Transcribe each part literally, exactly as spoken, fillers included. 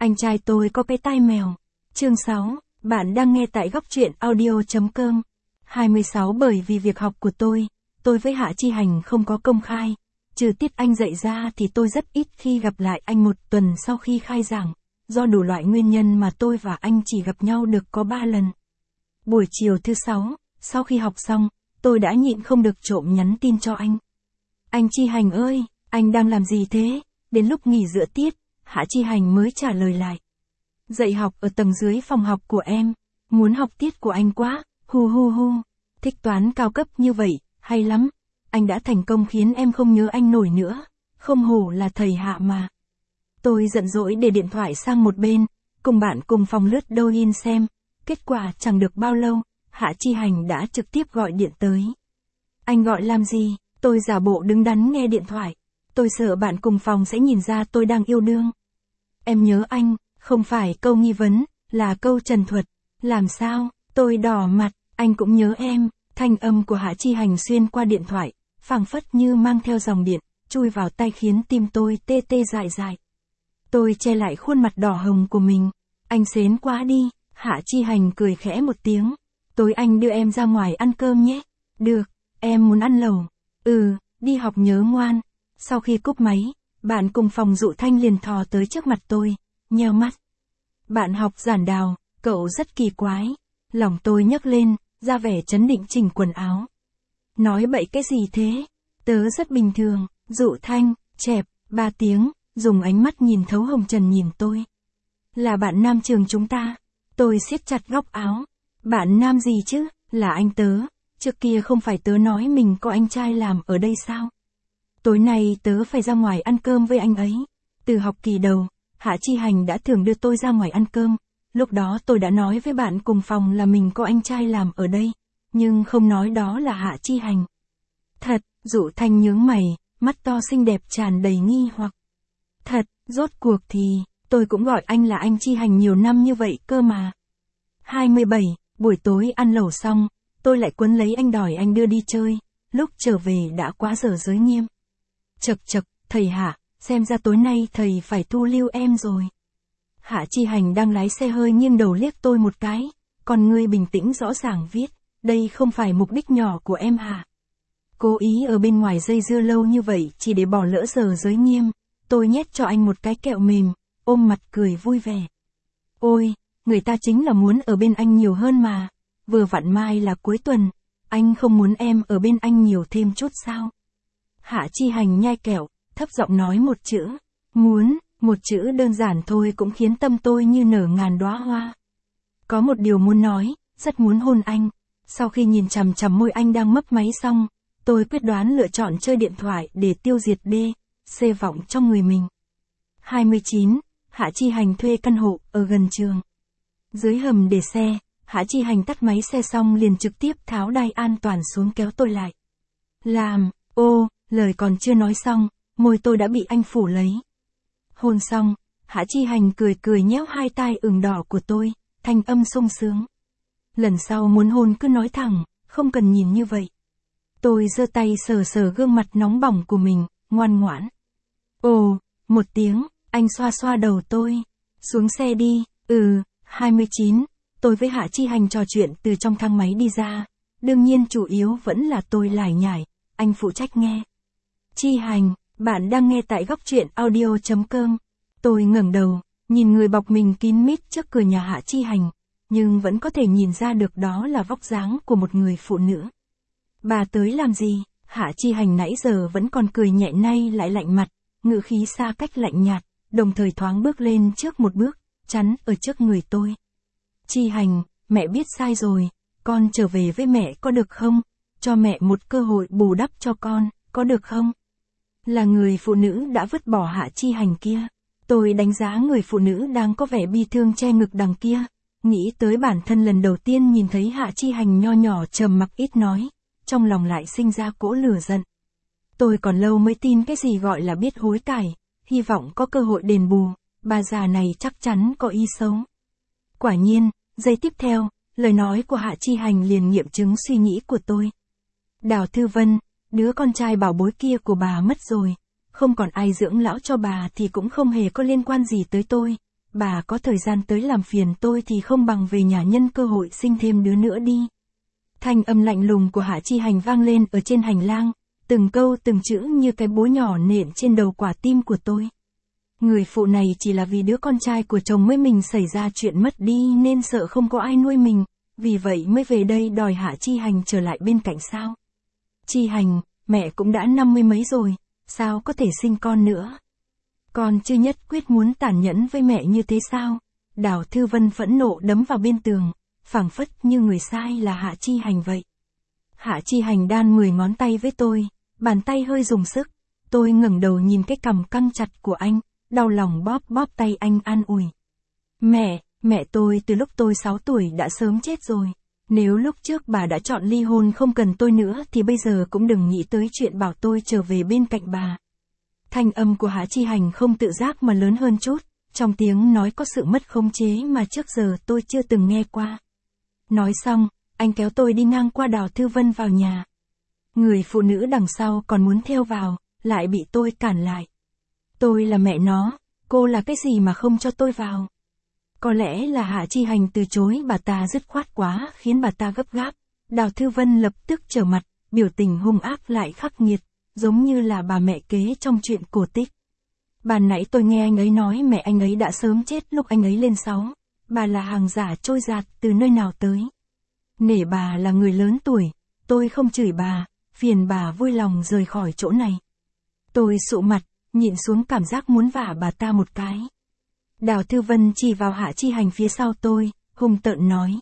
Anh trai tôi có cái tai mèo. Chương sáu, bạn đang nghe tại góc truyện audio.com. hai mươi sáu Bởi vì việc học của tôi, tôi với Hạ Chi Hành không có công khai. Trừ tiết anh dạy ra thì tôi rất ít khi gặp lại anh một tuần sau khi khai giảng. Do đủ loại nguyên nhân mà tôi và anh chỉ gặp nhau được có ba lần. Buổi chiều thứ sáu, sau khi học xong, tôi đã nhịn không được trộm nhắn tin cho anh. Anh Chi Hành ơi, anh đang làm gì thế? Đến lúc nghỉ giữa tiết, Hạ Chi Hành mới trả lời lại. Dạy học ở tầng dưới phòng học của em, muốn học tiết của anh quá, hu hu hu, thích toán cao cấp như vậy, hay lắm. Anh đã thành công khiến em không nhớ anh nổi nữa, không hổ là thầy Hạ mà. Tôi giận dỗi để điện thoại sang một bên, cùng bạn cùng phòng lướt Douyin xem, kết quả chẳng được bao lâu, Hạ Chi Hành đã trực tiếp gọi điện tới. Anh gọi làm gì? Tôi giả bộ đứng đắn nghe điện thoại. Tôi sợ bạn cùng phòng sẽ nhìn ra tôi đang yêu đương. Em nhớ anh, không phải câu nghi vấn, là câu trần thuật. Làm sao? Tôi đỏ mặt, anh cũng nhớ em. Thanh âm của Hạ Chi Hành xuyên qua điện thoại, phảng phất như mang theo dòng điện, chui vào tai khiến tim tôi tê tê dại dại. Tôi che lại khuôn mặt đỏ hồng của mình. Anh xến quá đi. Hạ Chi Hành cười khẽ một tiếng. Tối anh đưa em ra ngoài ăn cơm nhé. Được, em muốn ăn lẩu. Ừ, đi học nhớ ngoan. Sau khi cúp máy, bạn cùng phòng Dụ Thanh liền thò tới trước mặt tôi, nheo mắt. Bạn học giản đào, cậu rất kỳ quái. Lòng tôi nhấc lên, ra vẻ trấn định chỉnh quần áo. Nói bậy cái gì thế? Tớ rất bình thường. Dụ Thanh, chẹp, ba tiếng, dùng ánh mắt nhìn thấu hồng trần nhìn tôi. Là bạn nam trường chúng ta. Tôi siết chặt góc áo. Bạn nam gì chứ? Là anh tớ. Trước kia không phải tớ nói mình có anh trai làm ở đây sao? Tối nay tớ phải ra ngoài ăn cơm với anh ấy. Từ học kỳ đầu, Hạ Chi Hành đã thường đưa tôi ra ngoài ăn cơm. Lúc đó tôi đã nói với bạn cùng phòng là mình có anh trai làm ở đây, nhưng không nói đó là Hạ Chi Hành. Thật, Dụ Thanh nhướng mày, mắt to xinh đẹp tràn đầy nghi hoặc. Thật, rốt cuộc thì, tôi cũng gọi anh là anh Chi Hành nhiều năm như vậy cơ mà. hai mươi bảy, buổi tối ăn lẩu xong, tôi lại quấn lấy anh đòi anh đưa đi chơi, lúc trở về đã quá giờ giới nghiêm. Chật chật, thầy Hạ, xem ra tối nay thầy phải thu lưu em rồi. Hạ Chi Hành đang lái xe hơi nghiêng đầu liếc tôi một cái, còn ngươi bình tĩnh rõ ràng viết, đây không phải mục đích nhỏ của em hả? Cố ý ở bên ngoài dây dưa lâu như vậy chỉ để bỏ lỡ giờ giới nghiêm, tôi nhét cho anh một cái kẹo mềm, ôm mặt cười vui vẻ. Ôi, người ta chính là muốn ở bên anh nhiều hơn mà, vừa vặn mai là cuối tuần, anh không muốn em ở bên anh nhiều thêm chút sao? Hạ Chi Hành nhai kẹo, thấp giọng nói một chữ, muốn, một chữ đơn giản thôi cũng khiến tâm tôi như nở ngàn đóa hoa. Có một điều muốn nói, rất muốn hôn anh. Sau khi nhìn chằm chằm môi anh đang mấp máy xong, tôi quyết đoán lựa chọn chơi điện thoại để tiêu diệt đê, xê vọng trong người mình. hai mươi chín, Hạ Chi Hành thuê căn hộ ở gần trường. Dưới hầm để xe, Hạ Chi Hành tắt máy xe xong liền trực tiếp tháo đai an toàn xuống kéo tôi lại. Làm, ô, lời còn chưa nói xong, môi tôi đã bị anh phủ lấy. Hôn xong, Hạ Chi Hành cười cười nhéo hai tai ửng đỏ của tôi, thanh âm sung sướng. Lần sau muốn hôn cứ nói thẳng, không cần nhìn như vậy. Tôi giơ tay sờ sờ gương mặt nóng bỏng của mình, ngoan ngoãn. Ồ, một tiếng, anh xoa xoa đầu tôi. Xuống xe đi, ừ, hai mươi chín, tôi với Hạ Chi Hành trò chuyện từ trong thang máy đi ra. Đương nhiên chủ yếu vẫn là tôi lải nhải, anh phụ trách nghe. Chi Hành, bạn đang nghe tại góc truyện audio.com. Tôi ngẩng đầu, nhìn người bọc mình kín mít trước cửa nhà Hạ Chi Hành, nhưng vẫn có thể nhìn ra được đó là vóc dáng của một người phụ nữ. Bà tới làm gì? Hạ Chi Hành nãy giờ vẫn còn cười nhẹ nay lại lạnh mặt, ngữ khí xa cách lạnh nhạt, đồng thời thoáng bước lên trước một bước, chắn ở trước người tôi. Chi Hành, mẹ biết sai rồi, con trở về với mẹ có được không? Cho mẹ một cơ hội bù đắp cho con, có được không? Là người phụ nữ đã vứt bỏ Hạ Chi Hành kia. Tôi đánh giá người phụ nữ đang có vẻ bi thương che ngực đằng kia, nghĩ tới bản thân lần đầu tiên nhìn thấy Hạ Chi Hành nho nhỏ trầm mặc ít nói, trong lòng lại sinh ra cỗ lửa giận. Tôi còn lâu mới tin cái gì gọi là biết hối cải, hy vọng có cơ hội đền bù, bà già này chắc chắn có ý xấu. Quả nhiên, giây tiếp theo, lời nói của Hạ Chi Hành liền nghiệm chứng suy nghĩ của tôi. Đào Thư Vân, đứa con trai bảo bối kia của bà mất rồi, không còn ai dưỡng lão cho bà thì cũng không hề có liên quan gì tới tôi, bà có thời gian tới làm phiền tôi thì không bằng về nhà nhân cơ hội sinh thêm đứa nữa đi. Thanh âm lạnh lùng của Hạ Chi Hành vang lên ở trên hành lang, từng câu từng chữ như cái búa nhỏ nện trên đầu quả tim của tôi. Người phụ này chỉ là vì đứa con trai của chồng mới mình xảy ra chuyện mất đi nên sợ không có ai nuôi mình, vì vậy mới về đây đòi Hạ Chi Hành trở lại bên cạnh sao. Chi Hành, mẹ cũng đã năm mươi mấy rồi, sao có thể sinh con nữa. Con chưa nhất quyết muốn tàn nhẫn với mẹ như thế sao? Đào Thư Vân phẫn nộ đấm vào bên tường, phảng phất như người sai là Hạ Chi Hành vậy. Hạ Chi Hành đan mười ngón tay với tôi, bàn tay hơi dùng sức, tôi ngẩng đầu nhìn cái cằm căng chặt của anh, đau lòng bóp bóp tay anh an ủi. Mẹ, mẹ tôi từ lúc tôi sáu tuổi đã sớm chết rồi. Nếu lúc trước bà đã chọn ly hôn không cần tôi nữa thì bây giờ cũng đừng nghĩ tới chuyện bảo tôi trở về bên cạnh bà. Thanh âm của Hạ Chi Hành không tự giác mà lớn hơn chút, trong tiếng nói có sự mất khống chế mà trước giờ tôi chưa từng nghe qua. Nói xong, anh kéo tôi đi ngang qua Đào Thư Vân vào nhà. Người phụ nữ đằng sau còn muốn theo vào, lại bị tôi cản lại. Tôi là mẹ nó, cô là cái gì mà không cho tôi vào? Có lẽ là Hạ Chi Hành từ chối bà ta dứt khoát quá khiến bà ta gấp gáp. Đào Thư Vân lập tức trở mặt, biểu tình hung ác lại khắc nghiệt, giống như là bà mẹ kế trong chuyện cổ tích. Ban nãy tôi nghe anh ấy nói mẹ anh ấy đã sớm chết lúc anh ấy lên sáu. Bà là hàng giả trôi giạt từ nơi nào tới. Nể bà là người lớn tuổi, tôi không chửi bà, phiền bà vui lòng rời khỏi chỗ này. Tôi sụ mặt, nhịn xuống cảm giác muốn vả bà ta một cái. Đào Thư Vân chỉ vào Hạ Chi Hành phía sau tôi, hung tợn nói.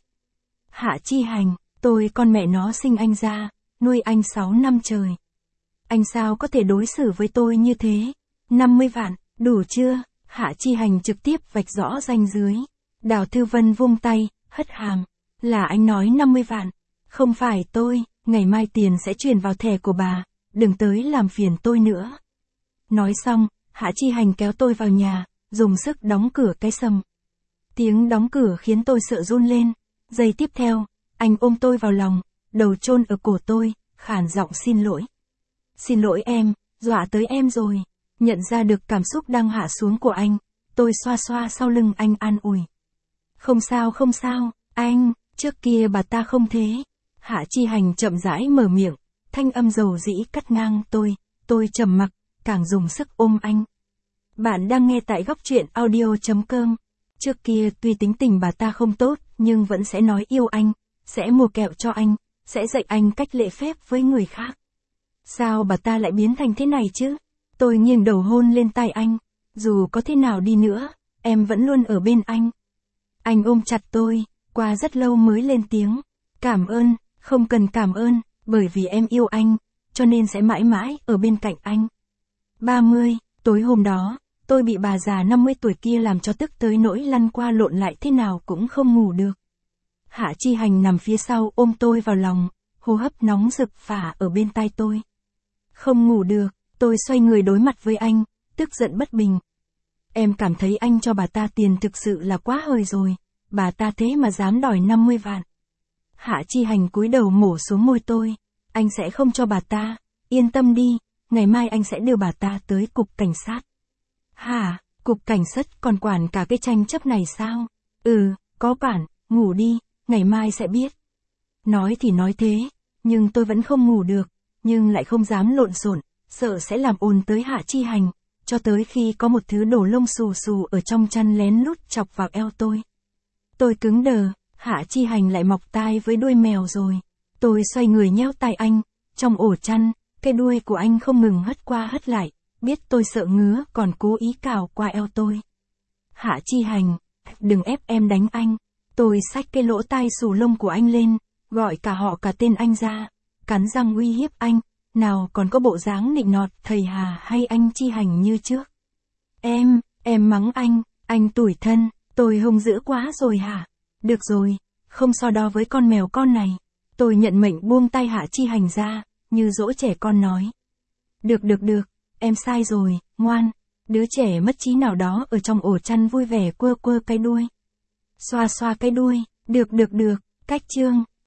Hạ Chi Hành, tôi con mẹ nó sinh anh ra, nuôi anh sáu năm trời. Anh sao có thể đối xử với tôi như thế? năm mươi vạn, đủ chưa? Hạ Chi Hành trực tiếp vạch rõ ranh dưới. Đào Thư Vân vung tay, hất hàm. Là anh nói năm mươi vạn. Không phải tôi, ngày mai tiền sẽ chuyển vào thẻ của bà, đừng tới làm phiền tôi nữa. Nói xong, Hạ Chi Hành kéo tôi vào nhà, dùng sức đóng cửa cái sầm. Tiếng đóng cửa khiến tôi sợ run lên. Giây tiếp theo, anh ôm tôi vào lòng, đầu chôn ở cổ tôi, khàn giọng xin lỗi. Xin lỗi em, dọa tới em rồi. Nhận ra được cảm xúc đang hạ xuống của anh, tôi xoa xoa sau lưng anh an ủi. Không sao không sao, anh, trước kia bà ta không thế. Hạ Chi Hành chậm rãi mở miệng, thanh âm dầu dĩ cắt ngang tôi, tôi trầm mặc, càng dùng sức ôm anh. Bạn đang nghe tại góc truyện audio chấm com. Trước kia tuy tính tình bà ta không tốt, nhưng vẫn sẽ nói yêu anh, sẽ mua kẹo cho anh, sẽ dạy anh cách lễ phép với người khác. Sao bà ta lại biến thành thế này chứ? Tôi nghiêng đầu hôn lên tai anh. Dù có thế nào đi nữa, em vẫn luôn ở bên anh. Anh ôm chặt tôi, qua rất lâu mới lên tiếng. Cảm ơn, không cần cảm ơn, bởi vì em yêu anh, cho nên sẽ mãi mãi ở bên cạnh anh. ba mươi, tối hôm đó, tôi bị bà già năm mươi tuổi kia làm cho tức tới nỗi lăn qua lộn lại thế nào cũng không ngủ được. Hạ Chi Hành nằm phía sau ôm tôi vào lòng, hô hấp nóng rực phả ở bên tai tôi. Không ngủ được, tôi xoay người đối mặt với anh, tức giận bất bình. Em cảm thấy anh cho bà ta tiền thực sự là quá hời rồi, bà ta thế mà dám đòi năm mươi vạn. Hạ Chi Hành cúi đầu mổ xuống môi tôi, anh sẽ không cho bà ta, yên tâm đi, ngày mai anh sẽ đưa bà ta tới cục cảnh sát. Hả, cục cảnh sát còn quản cả cái tranh chấp này sao? Ừ, có quản, ngủ đi, ngày mai sẽ biết. Nói thì nói thế, nhưng tôi vẫn không ngủ được, nhưng lại không dám lộn xộn, sợ sẽ làm ồn tới Hạ Chi Hành, cho tới khi có một thứ đổ lông xù xù ở trong chăn lén lút chọc vào eo tôi. Tôi cứng đờ, Hạ Chi Hành lại mọc tai với đuôi mèo rồi. Tôi xoay người nheo tai anh, trong ổ chăn, cái đuôi của anh không ngừng hất qua hất lại, biết tôi sợ ngứa còn cố ý cào qua eo tôi. Hạ Chi Hành, đừng ép em đánh anh. Tôi xách cái lỗ tai xù lông của anh lên, gọi cả họ cả tên anh ra, cắn răng uy hiếp anh, nào còn có bộ dáng nịnh nọt thầy Hà hay anh Chi Hành như trước. Em, em mắng anh, anh tủi thân, tôi hung dữ quá rồi hả? Được rồi, không so đo với con mèo con này. Tôi nhận mệnh buông tay Hạ Chi Hành ra, như dỗ trẻ con nói. Được được được, em sai rồi, ngoan. Đứa trẻ mất trí nào đó ở trong ổ chăn vui vẻ quơ quơ cái đuôi. Xoa xoa cái đuôi, được được được, cách chương.